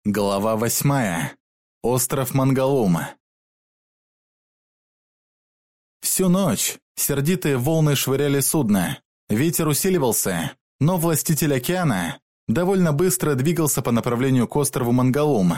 Глава 8. Остров Мангалум. Всю ночь сердитые волны швыряли судно. Ветер усиливался, но властитель океана довольно быстро двигался по направлению к острову Мангалум.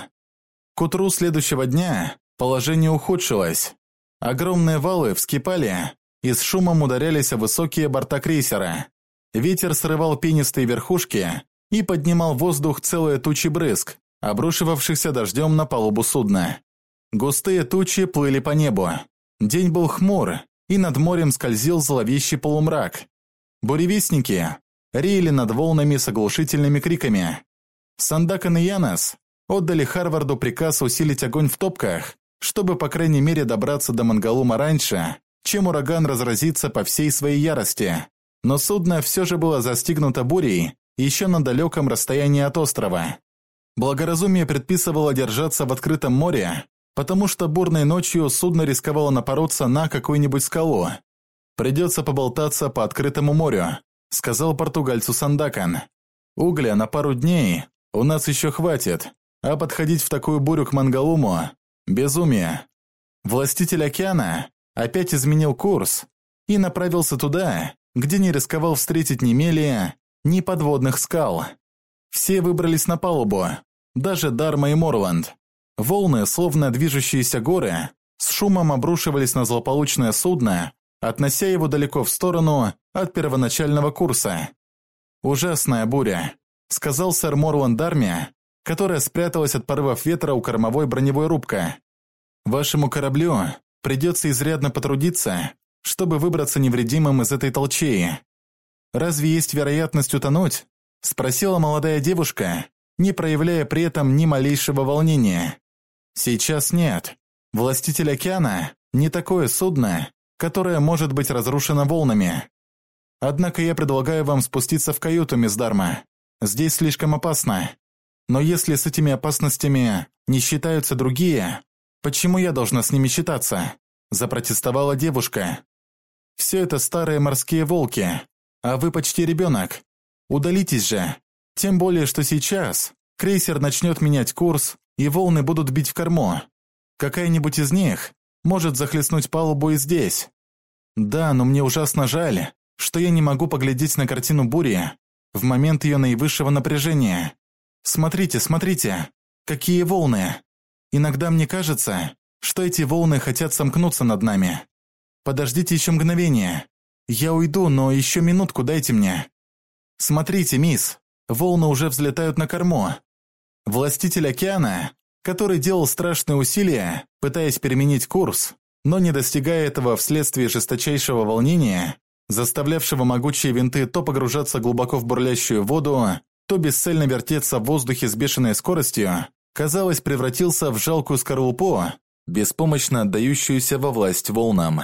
К утру следующего дня положение ухудшилось. Огромные валы вскипали и с шумом ударялись о высокие борта крейсера. Ветер срывал пенистые верхушки и поднимал в воздух целые тучи брызг, обрушивавшихся дождем на палубу судна. Густые тучи плыли по небу. День был хмур, и над морем скользил зловещий полумрак. Буревестники реяли над волнами с оглушительными криками. Сандакан и Янос отдали Харварду приказ усилить огонь в топках, чтобы по крайней мере добраться до Мангалума раньше, чем ураган разразится по всей своей ярости. Но судно все же было застигнуто бурей еще на далеком расстоянии от острова. Благоразумие предписывало держаться в открытом море, потому что бурной ночью судно рисковало напороться на какую-нибудь скалу. «Придется поболтаться по открытому морю», — сказал португальцу Сандакан. «Угля на пару дней у нас еще хватит, а подходить в такую бурю к Мангалуму — безумие». Властитель океана опять изменил курс и направился туда, где не рисковал встретить ни мели, ни подводных скал. Все выбрались на палубу, даже Дарма и Морланд. Волны, словно движущиеся горы, с шумом обрушивались на злополучное судно, относя его далеко в сторону от первоначального курса. «Ужасная буря», — сказал сэр Морланд Дарме, которая спряталась от порывов ветра у кормовой броневой рубки. «Вашему кораблю придется изрядно потрудиться, чтобы выбраться невредимым из этой толчеи». «Разве есть вероятность утонуть?» — спросила молодая девушка, не проявляя при этом ни малейшего волнения. «Сейчас нет. Властитель океана — не такое судно, которое может быть разрушено волнами. Однако я предлагаю вам спуститься в каюту, мисс Дарма. Здесь слишком опасно. Но если с этими опасностями не считаются другие, почему я должна с ними считаться?» — запротестовала девушка. «Все это старые морские волки, а вы почти ребенок. Удалитесь же. Тем более, что сейчас крейсер начнет менять курс, и волны будут бить в корму. Какая-нибудь из них может захлестнуть палубу и здесь. Да, но мне ужасно жаль, что я не могу поглядеть на картину бури в момент ее наивысшего напряжения. Смотрите, смотрите, какие волны. Иногда мне кажется, что эти волны хотят сомкнуться над нами. Подождите еще мгновение. Я уйду, но еще минутку дайте мне. Смотрите, мисс, волны уже взлетают на корму. Властитель океана, который делал страшные усилия, пытаясь переменить курс, но не достигая этого вследствие жесточайшего волнения, заставлявшего могучие винты то погружаться глубоко в бурлящую воду, то бесцельно вертеться в воздухе с бешеной скоростью, казалось, превратился в жалкую скорлупу, беспомощно отдающуюся во власть волнам.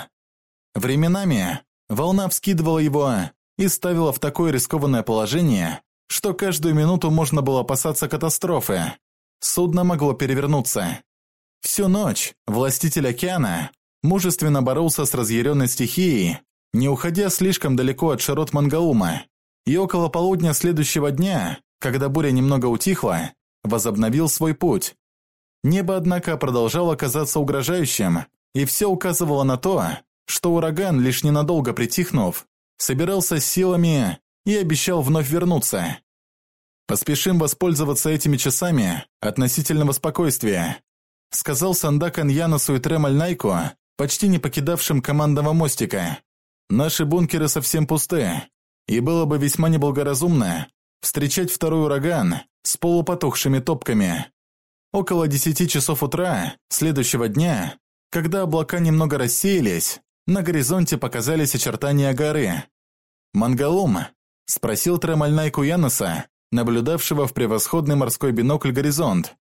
Временами волна вскидывала его и ставила в такое рискованное положение, что каждую минуту можно было опасаться катастрофы. Судно могло перевернуться. Всю ночь властитель океана мужественно боролся с разъяренной стихией, не уходя слишком далеко от широт Мангалума, и около полудня следующего дня, когда буря немного утихла, возобновил свой путь. Небо, однако, продолжало казаться угрожающим, и все указывало на то, что ураган, лишь ненадолго притихнув, собирался с силами и обещал вновь вернуться. «Поспешим воспользоваться этими часами относительного спокойствия», сказал Сандакан Яносу и Тремальнайку, почти не покидавшим командного мостика. «Наши бункеры совсем пусты, и было бы весьма неблагоразумно встречать второй ураган с полупотухшими топками». Около 10 часов утра следующего дня, когда облака немного рассеялись, на горизонте показались очертания горы. «Мангалум?» – спросил Тремальнайку Яноса, наблюдавшего в превосходный морской бинокль горизонт.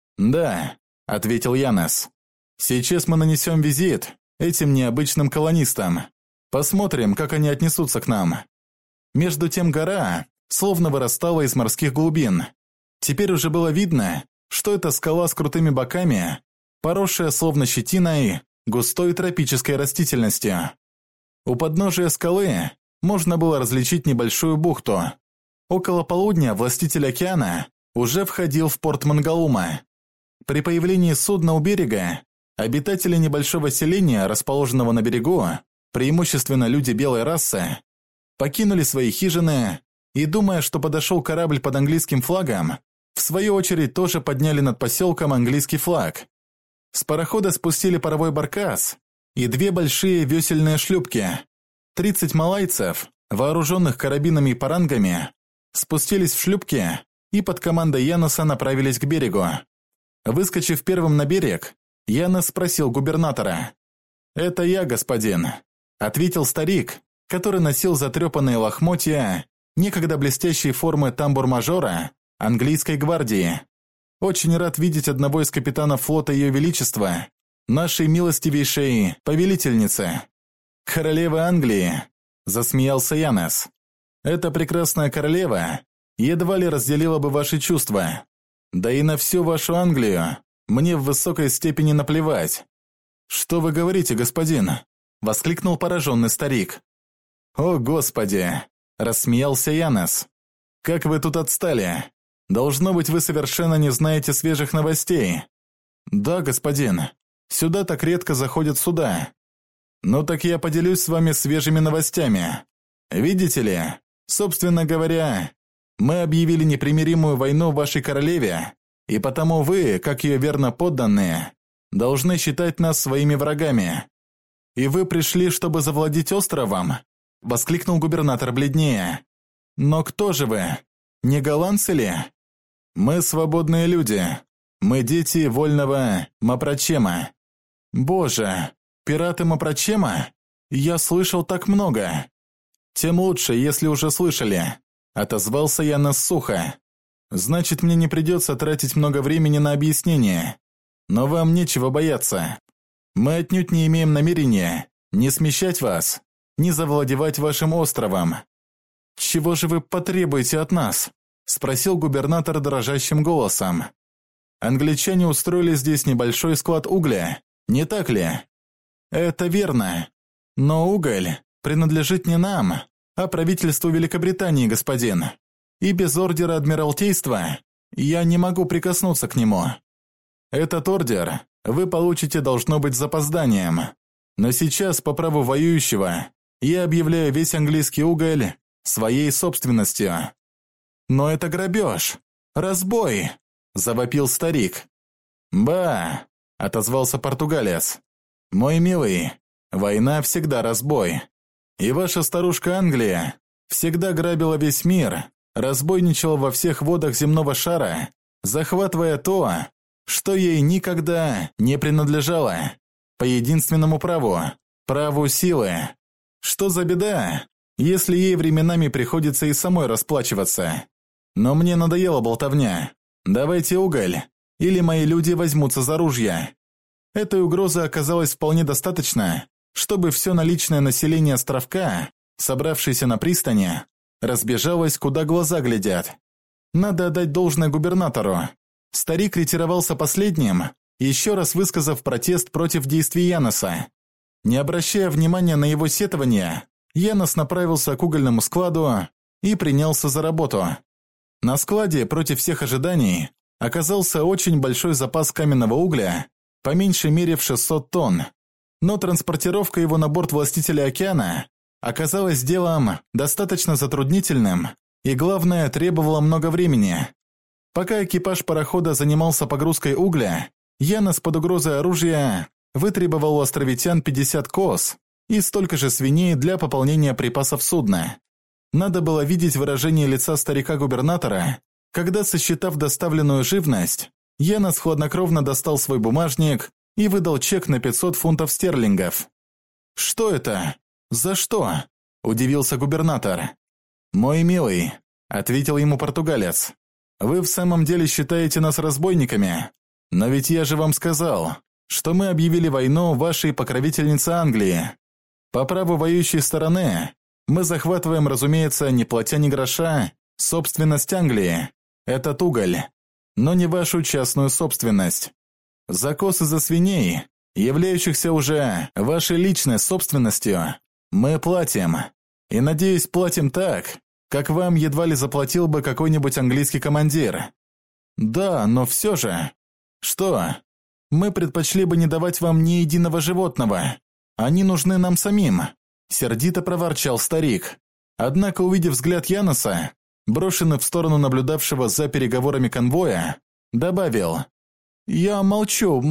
«Да», – ответил Янос. «Сейчас мы нанесем визит этим необычным колонистам. Посмотрим, как они отнесутся к нам». Между тем гора словно вырастала из морских глубин. Теперь уже было видно, что это скала с крутыми боками, поросшая словно щетиной, густой тропической растительностью. У подножия скалы можно было различить небольшую бухту. Около полудня властитель океана уже входил в порт Мангалума. При появлении судна у берега обитатели небольшого селения, расположенного на берегу, преимущественно люди белой расы, покинули свои хижины и, думая, что подошел корабль под английским флагом, в свою очередь тоже подняли над поселком английский флаг. С парохода спустили паровой баркас и 2 большие весельные шлюпки. 30 малайцев, вооруженных карабинами и парангами, спустились в шлюпки и под командой Яноса направились к берегу. Выскочив первым на берег, Янос спросил губернатора. «Это я, господин», — ответил старик, который носил затрепанные лохмотья, некогда блестящей формы тамбур-мажора английской гвардии. «Очень рад видеть одного из капитанов флота Ее Величества, нашей милостивейшей повелительницы, королевы Англии», — засмеялся Янос. «Эта прекрасная королева едва ли разделила бы ваши чувства. Да и на всю вашу Англию мне в высокой степени наплевать». «Что вы говорите, господин?» — воскликнул пораженный старик. «О, Господи!» — рассмеялся Янос. «Как вы тут отстали? Должно быть, вы совершенно не знаете свежих новостей». «Да, господин. Сюда так редко заходят суда». «Ну так я поделюсь с вами свежими новостями. Видите ли, собственно говоря, мы объявили непримиримую войну вашей королеве, и потому вы, как ее верно подданные, должны считать нас своими врагами». «И вы пришли, чтобы завладеть островом?» — воскликнул губернатор бледнее. «Но кто же вы? Не голландцы ли?» «Мы свободные люди. Мы дети вольного Мапрочема». «Боже, пираты Мапрочема? Я слышал так много». «Тем лучше, если уже слышали», — отозвался Янос сухо. «Значит, мне не придется тратить много времени на объяснение. Но вам нечего бояться. Мы отнюдь не имеем намерения ни смещать вас, ни завладевать вашим островом». «Чего же вы потребуете от нас?» – спросил губернатор дрожащим голосом. «Англичане устроили здесь небольшой склад угля, не так ли?» «Это верно. Но уголь принадлежит не нам, а правительству Великобритании, господин. И без ордера Адмиралтейства я не могу прикоснуться к нему. Этот ордер вы получите, должно быть, с запозданием. Но сейчас, по праву воюющего, я объявляю весь английский уголь своей собственностью». «Но это грабеж! Разбой!» – завопил старик. «Ба!» – отозвался португалец. «Мой милый, война всегда разбой. И ваша старушка Англия всегда грабила весь мир, разбойничала во всех водах земного шара, захватывая то, что ей никогда не принадлежало, по единственному праву – праву силы. Что за беда, если ей временами приходится и самой расплачиваться? Но мне надоела болтовня. Давайте уголь, или мои люди возьмутся за ружья». Этой угрозы оказалось вполне достаточно, чтобы все наличное население островка, собравшееся на пристани, разбежалось, куда глаза глядят. Надо отдать должное губернатору. Старик ретировался последним, еще раз высказав протест против действий Яноса. Не обращая внимания на его сетования, Янос направился к угольному складу и принялся за работу. На складе, против всех ожиданий, оказался очень большой запас каменного угля, по меньшей мере в 600 тонн. Но транспортировка его на борт властителя океана оказалась делом достаточно затруднительным и, главное, требовала много времени. Пока экипаж парохода занимался погрузкой угля, Янос под угрозой оружия вытребовал у островитян 50 коз и столько же свиней для пополнения припасов судна. Надо было видеть выражение лица старика-губернатора, когда, сосчитав доставленную живность, Янос хладнокровно достал свой бумажник и выдал чек на 500 фунтов стерлингов. «Что это? За что?» – удивился губернатор. «Мой милый», – ответил ему португалец, – «вы в самом деле считаете нас разбойниками? Но ведь я же вам сказал, что мы объявили войну вашей покровительнице Англии. По праву воюющей стороны мы захватываем, разумеется, не платя ни гроша, собственность Англии, этот уголь, но не вашу частную собственность. За коз и за свиней, являющихся уже вашей личной собственностью, мы платим. И, надеюсь, платим так, как вам едва ли заплатил бы какой-нибудь английский командир. Да, но все же. Что? Мы предпочли бы не давать вам ни единого животного. Они нужны нам самим, сердито проворчал старик. Однако, увидев взгляд Яноса, брошенный в сторону наблюдавшего за переговорами конвоя, добавил: «Я молчу.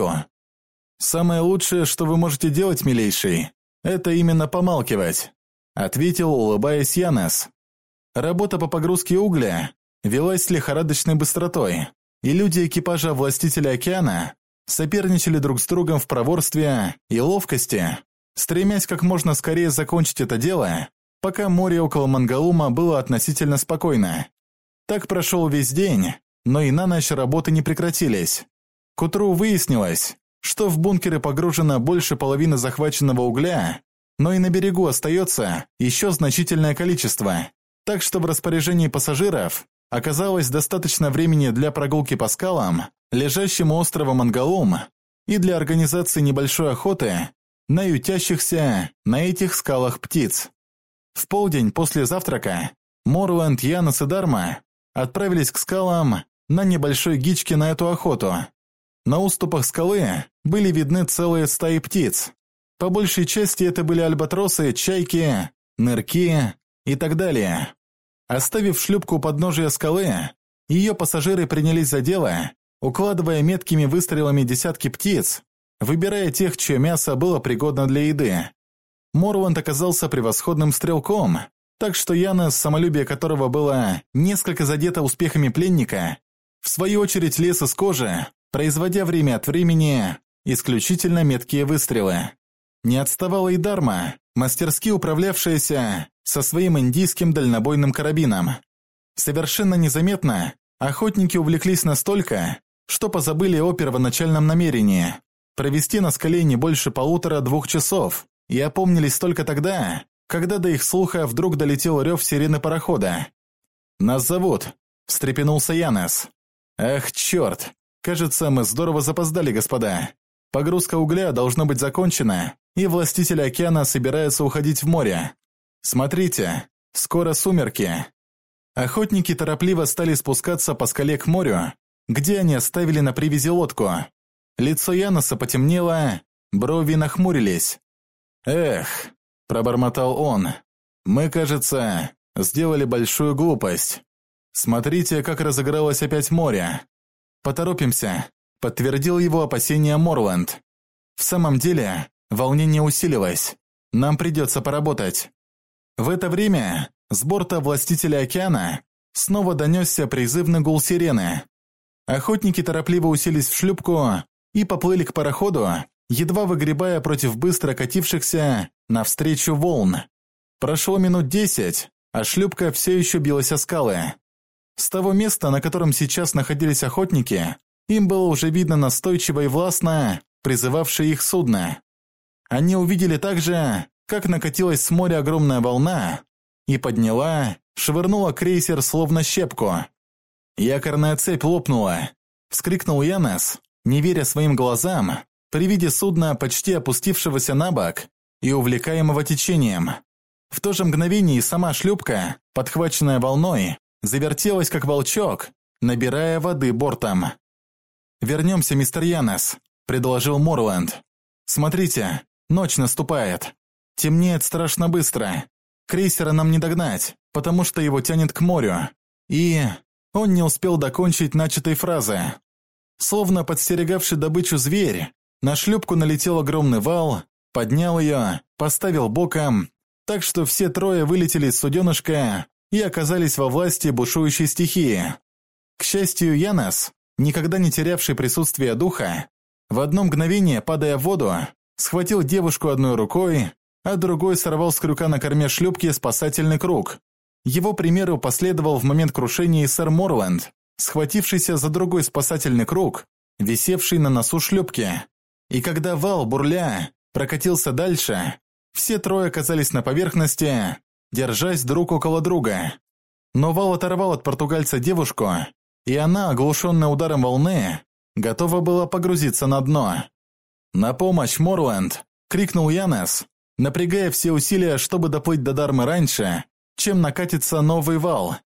Самое лучшее, что вы можете делать, милейший, это именно помалкивать», ответил, улыбаясь, Янос. Работа по погрузке угля велась с лихорадочной быстротой, и люди экипажа Властителя океана соперничали друг с другом в проворстве и ловкости, стремясь как можно скорее закончить это дело, пока море около Мангалума было относительно спокойно. Так прошел весь день, но и на ночь работы не прекратились. К утру выяснилось, что в бункеры погружено больше половины захваченного угля, но и на берегу остается еще значительное количество, так что в распоряжении пассажиров оказалось достаточно времени для прогулки по скалам, лежащим у острова Мангалум, и для организации небольшой охоты на ютящихся на этих скалах птиц. В полдень после завтрака Морланд, Янос и Дарма отправились к скалам на небольшой гичке на эту охоту. На уступах скалы были видны целые стаи птиц. По большей части это были альбатросы, чайки, нырки и так далее. Оставив шлюпку у подножия скалы, ее пассажиры принялись за дело, укладывая меткими выстрелами десятки птиц, выбирая тех, чье мясо было пригодно для еды. Морланд оказался превосходным стрелком, так что Янос, самолюбие которого было несколько задето успехами пленника, в свою очередь лез из кожи, производя время от времени исключительно меткие выстрелы. Не отставала и Дарма, мастерски управлявшаяся со своим индийским дальнобойным карабином. Совершенно незаметно охотники увлеклись настолько, что позабыли о первоначальном намерении провести на скале не больше 1,5-2 часов, и опомнились только тогда, когда до их слуха вдруг долетел рев сирены парохода. «Нас зовут», – встрепенулся Янос. «Ах, черт! Кажется, мы здорово запоздали, господа. Погрузка угля должна быть закончена, и Властитель океана собирается уходить в море. Смотрите, скоро сумерки». Охотники торопливо стали спускаться по скале к морю, где они оставили на привязи лодку. Лицо Яноса потемнело, брови нахмурились. «Эх», – пробормотал он, – «мы, кажется, сделали большую глупость. Смотрите, как разыгралось опять море». «Поторопимся», – подтвердил его опасения Морланд. «В самом деле, волнение усилилось. Нам придется поработать». В это время с борта Властителя океана снова донесся призывный гул сирены. Охотники торопливо уселись в шлюпку и поплыли к пароходу, едва выгребая против быстро катившихся навстречу волн. Прошло минут 10, а шлюпка все еще билась о скалы. С того места, на котором сейчас находились охотники, им было уже видно настойчиво и властно призывавшее их судно. Они увидели также, как накатилась с моря огромная волна и подняла, швырнула крейсер словно щепку. «Якорная цепь лопнула!» – вскрикнул Янос, не веря своим глазам, при виде судна, почти опустившегося на бок и увлекаемого течением. В то же мгновение и сама шлюпка, подхваченная волной, завертелась как волчок, набирая воды бортом. «Вернемся, мистер Янос», – предложил Морланд. «Смотрите, ночь наступает. Темнеет страшно быстро. Крейсера нам не догнать, потому что его тянет к морю». И он не успел докончить начатой фразы. Словно подстерегавший добычу зверь, на шлюпку налетел огромный вал, поднял ее, поставил боком, так что все трое вылетели из суденышка и оказались во власти бушующей стихии. К счастью, Янос, никогда не терявший присутствие духа, в одно мгновение, падая в воду, схватил девушку одной рукой, а другой сорвал с крюка на корме шлюпки спасательный круг. Его примеру последовал в момент крушения и сэр Морланд, схватившийся за другой спасательный круг, висевший на носу шлюпки. И когда вал, бурля, прокатился дальше, все трое оказались на поверхности, держась друг около друга. Но вал оторвал от португальца девушку, и она, оглушенная ударом волны, готова была погрузиться на дно. «На помощь, Морланд!» – крикнул Янос, напрягая все усилия, чтобы доплыть до Дармы раньше, чем накатится новый вал.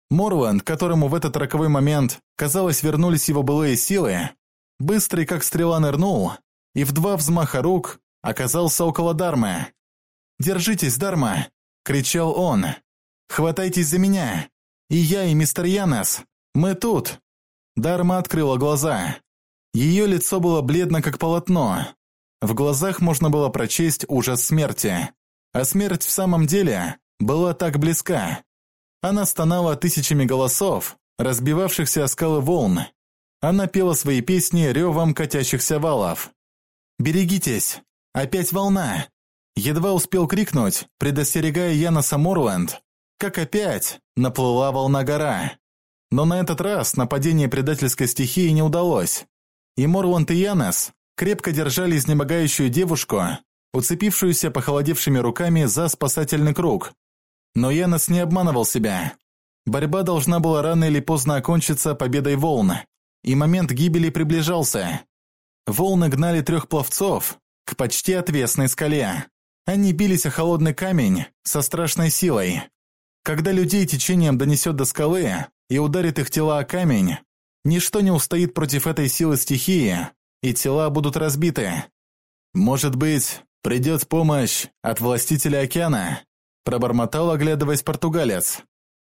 Морланд, которому в этот роковой момент, казалось, вернулись его былые силы, быстрый как стрела нырнул и в 2 взмаха рук оказался около Дармы. «Держитесь, Дарма!» – кричал он. «Хватайтесь за меня! И я, и мистер Янес! Мы тут!» Дарма открыла глаза. Ее лицо было бледно, как полотно. В глазах можно было прочесть ужас смерти. А смерть в самом деле была так близка. Она стонала тысячами голосов, разбивавшихся о скалы волн. Она пела свои песни ревом катящихся валов. «Берегитесь! Опять волна!» Едва успел крикнуть, предостерегая Янеса Морланд, как опять наплыла волна-гора. Но на этот раз нападение предательской стихии не удалось. И Морланд и Янес крепко держали изнемогающую девушку, уцепившуюся похолодевшими руками за спасательный круг. Но Янес не обманывал себя. Борьба должна была рано или поздно окончиться победой волн, и момент гибели приближался. Волны гнали 3 пловцов к почти отвесной скале. Они бились о холодный камень со страшной силой. Когда людей течением донесет до скалы и ударит их тела о камень, ничто не устоит против этой силы стихии, и тела будут разбиты. «Может быть, придет помощь от властителя океана?» – пробормотал, оглядываясь португалец.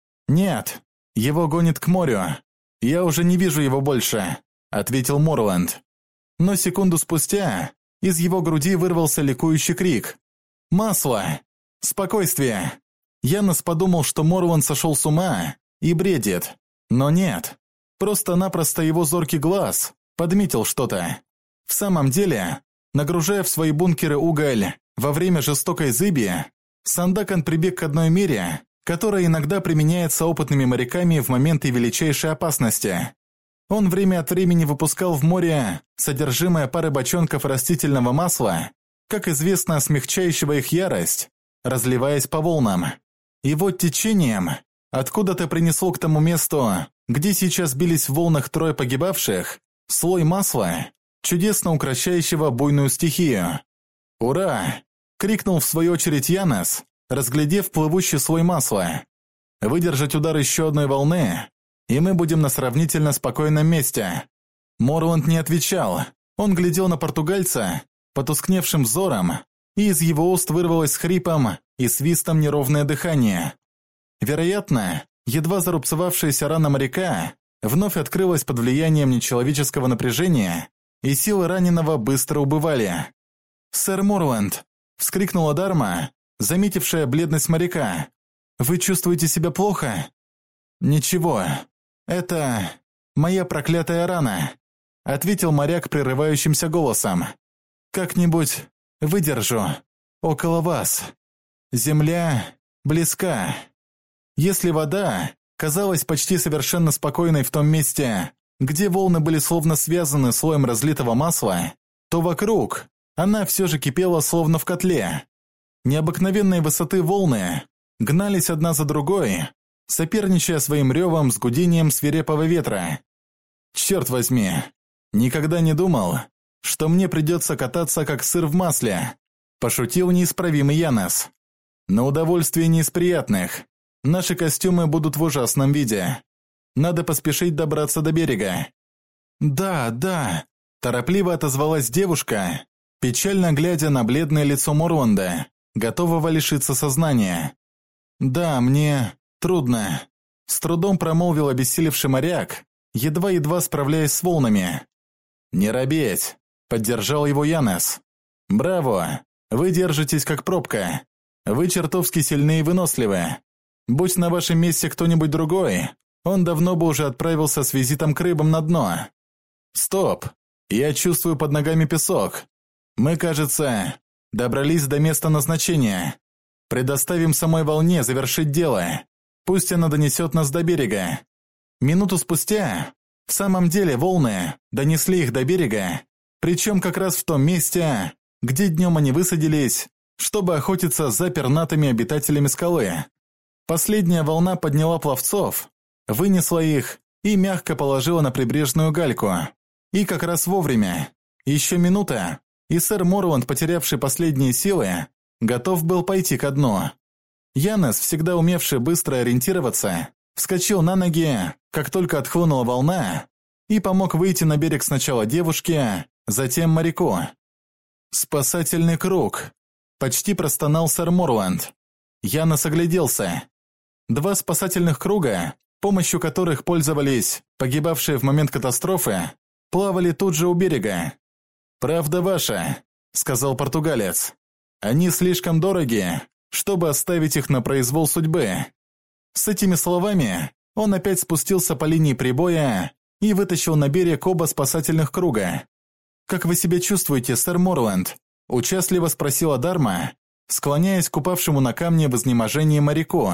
«Нет, его гонит к морю. Я уже не вижу его больше», – ответил Морланд. Но секунду спустя из его груди вырвался ликующий крик. «Масло! Спокойствие!» Янес подумал, что Морланд сошел с ума и бредит. Но нет. Просто-напросто его зоркий глаз подметил что-то. В самом деле, нагружая в свои бункеры уголь во время жестокой зыби, Сандакан прибег к одной мере, которая иногда применяется опытными моряками в моменты величайшей опасности. Он время от времени выпускал в море содержимое пары бочонков растительного масла, как известно, смягчающего их ярость, разливаясь по волнам. И вот течением откуда-то принесло к тому месту, где сейчас бились в волнах 3 погибавших, слой масла, чудесно укращающего буйную стихию. «Ура!» – крикнул в свою очередь Янес, разглядев плывущий слой масла. «Выдержать удар еще одной волны, и мы будем на сравнительно спокойном месте». Морланд не отвечал, он глядел на португальца потускневшим взором, и из его уст вырвалось с хрипом и свистом неровное дыхание. Вероятно, едва зарубцевавшаяся рана моряка вновь открылась под влиянием нечеловеческого напряжения, и силы раненого быстро убывали. «Сэр Морланд!» – вскрикнула Дарма, заметившая бледность моряка. «Вы чувствуете себя плохо?» «Ничего. Это моя проклятая рана», – ответил моряк прерывающимся голосом. «Как-нибудь выдержу. Около вас. Земля близка». Если вода казалась почти совершенно спокойной в том месте, где волны были словно связаны слоем разлитого масла, то вокруг она все же кипела словно в котле. Необыкновенной высоты волны гнались одна за другой, соперничая своим ревом с гудением свирепого ветра. «Черт возьми, никогда не думал, что мне придется кататься как сыр в масле», – пошутил неисправимый Янес. «Но удовольствие не из приятных. Наши костюмы будут в ужасном виде. Надо поспешить добраться до берега». «Да, да», – торопливо отозвалась девушка, печально глядя на бледное лицо Морланда, готового лишиться сознания. «Да, мне трудно», – с трудом промолвил обессилевший моряк, едва-едва справляясь с волнами. «Не робеть», – поддержал его Янес. «Браво! Вы держитесь как пробка. Вы чертовски сильны и выносливы. Будь на вашем месте кто-нибудь другой, он давно бы уже отправился с визитом к рыбам на дно. Стоп! Я чувствую под ногами песок. Мы, кажется, добрались до места назначения. Предоставим самой волне завершить дело. Пусть она донесет нас до берега». Минуту спустя, в самом деле, волны донесли их до берега, причем как раз в том месте, где днем они высадились, чтобы охотиться за пернатыми обитателями скалы. Последняя волна подняла пловцов, вынесла их и мягко положила на прибрежную гальку. И как раз вовремя. Еще минута, и сэр Морланд, потерявший последние силы, готов был пойти ко дну. Янес, всегда умевший быстро ориентироваться, вскочил на ноги, как только отхлынула волна, и помог выйти на берег сначала девушке, затем моряку. «Спасательный круг!» – почти простонал сэр Морланд. Янос огляделся. 2 спасательных круга, помощью которых пользовались погибавшие в момент катастрофы, плавали тут же у берега. «Правда ваша», – сказал португалец. «Они слишком дороги, чтобы оставить их на произвол судьбы». С этими словами он опять спустился по линии прибоя и вытащил на берег оба спасательных круга. «Как вы себя чувствуете, сэр Морланд?» – участливо спросила Дарма, склоняясь к упавшему на камне в изнеможении моряку.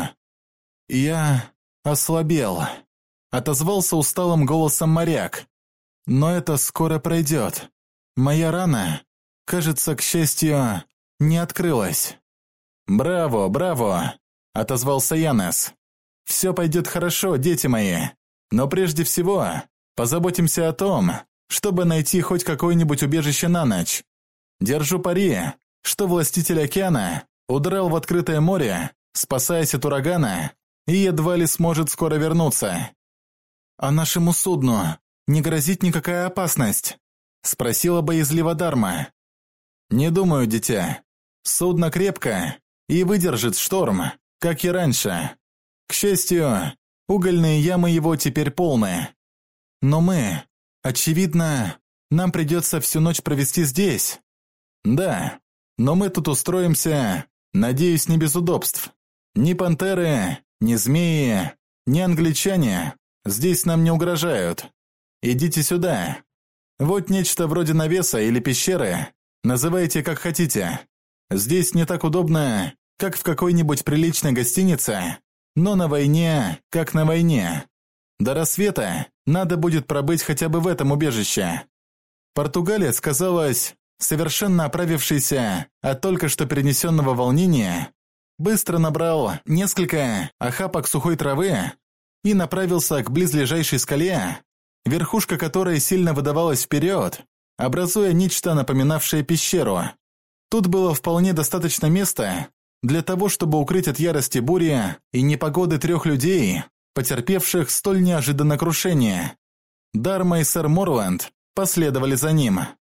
«Я ослабел», – отозвался усталым голосом моряк. «Но это скоро пройдет. Моя рана, кажется, к счастью, не открылась». «Браво, браво!» – отозвался Янос. «Все пойдет хорошо, дети мои. Но прежде всего позаботимся о том, чтобы найти хоть какое-нибудь убежище на ночь. Держу пари, что властитель океана удрал в открытое море, спасаясь от урагана, и едва ли сможет скоро вернуться». «А нашему судну не грозит никакая опасность?» – спросила боязливо Дарма. «Не думаю, дитя. Судно крепко и выдержит шторм, как и раньше. К счастью, угольные ямы его теперь полны. Но мы, очевидно, нам придется всю ночь провести здесь». «Да, но мы тут устроимся, надеюсь, не без удобств. Ни пантеры, ни змеи, ни англичане здесь нам не угрожают. Идите сюда. Вот нечто вроде навеса или пещеры, называйте как хотите. Здесь не так удобно, как в какой-нибудь приличной гостинице, но на войне, как на войне. До рассвета надо будет пробыть хотя бы в этом убежище». Португалец, казалось, совершенно оправившийся от только что перенесенного волнения, быстро набрал несколько охапок сухой травы и направился к близлежащей скале, верхушка которой сильно выдавалась вперед, образуя нечто напоминавшее пещеру. Тут было вполне достаточно места для того, чтобы укрыть от ярости бури и непогоды 3 людей, потерпевших столь неожиданное крушение. Дарма и сэр Морланд последовали за ним.